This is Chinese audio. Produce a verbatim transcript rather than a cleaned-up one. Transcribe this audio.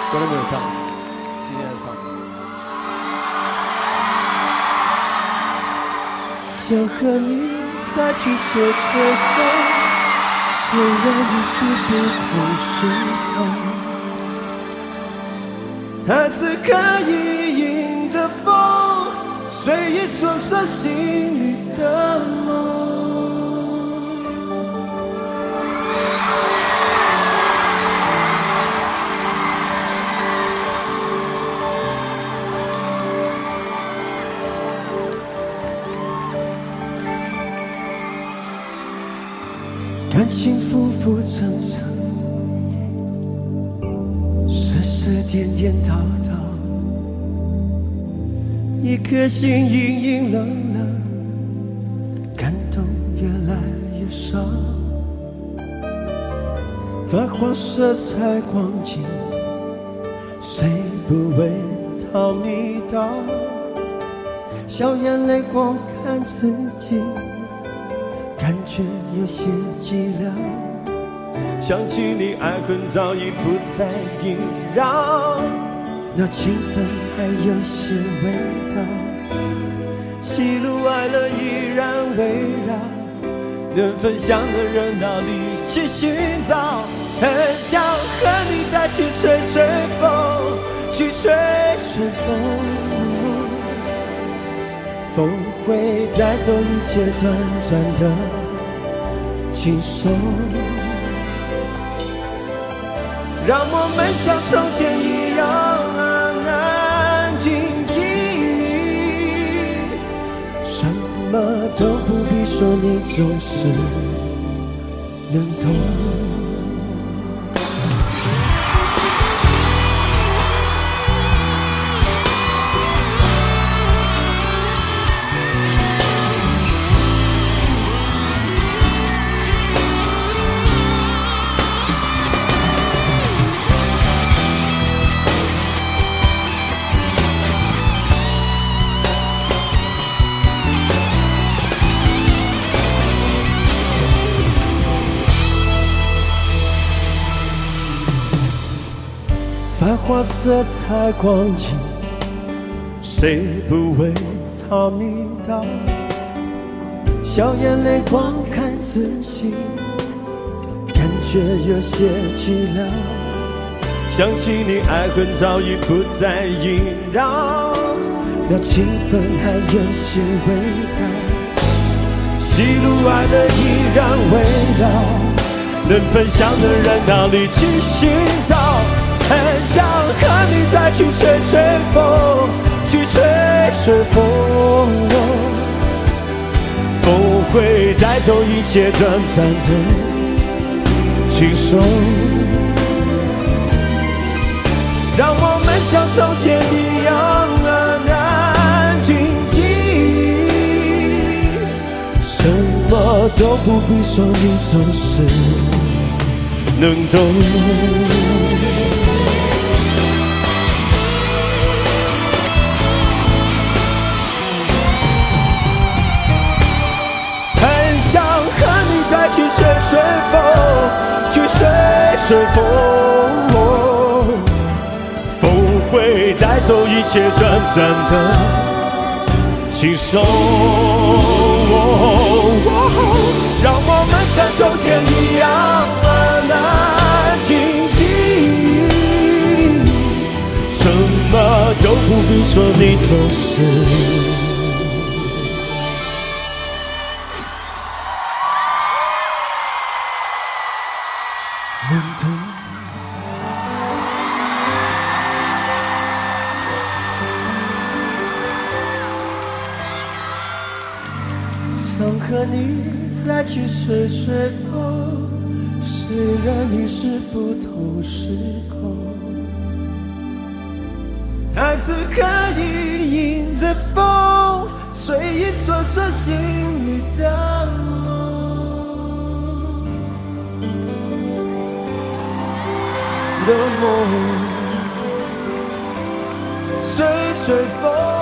昨天没有唱，今天要唱。想和你再去吹吹风，虽然已是不同时空，还是可以迎着风，随意说说心里的梦。感情浮浮沉沉，世事颠颠倒倒，一颗心隐隐冷冷，感动越来越少。繁华色彩光景，谁不为它迷倒？笑眼泪光看自己，感觉有些寂寥，想起你爱恨早已不再萦绕，那情分还有些味道，喜怒哀乐依然围绕，能分享的人哪里去寻找？很想和你再去吹吹风，去吹吹风，风会带走一切短暂的轻松，让我们像从前一样安安静静，什么都不必说，你总是能懂。繁华色彩光景，谁不为它迷倒？笑眼泪光看自己，感觉有些寂寥，想起你爱恨早已不再萦绕，那情分还有些味道，喜怒哀乐依然围绕，能分享的人哪里去寻找？很想和你再去吹吹风，去吹吹风，风会带走一切短暂的轻松，让我们像从前一样安安静静，什么都不必说，你总是能懂。再去吹吹风，去吹吹风，风会带走一切短暂的轻松，让我们像从前一样安安静静，什么都不必说，你总是能懂。想和你再去吹吹风，虽然已是不同时空，还是可以迎着风，随意说说心里的梦。的梦，随随风。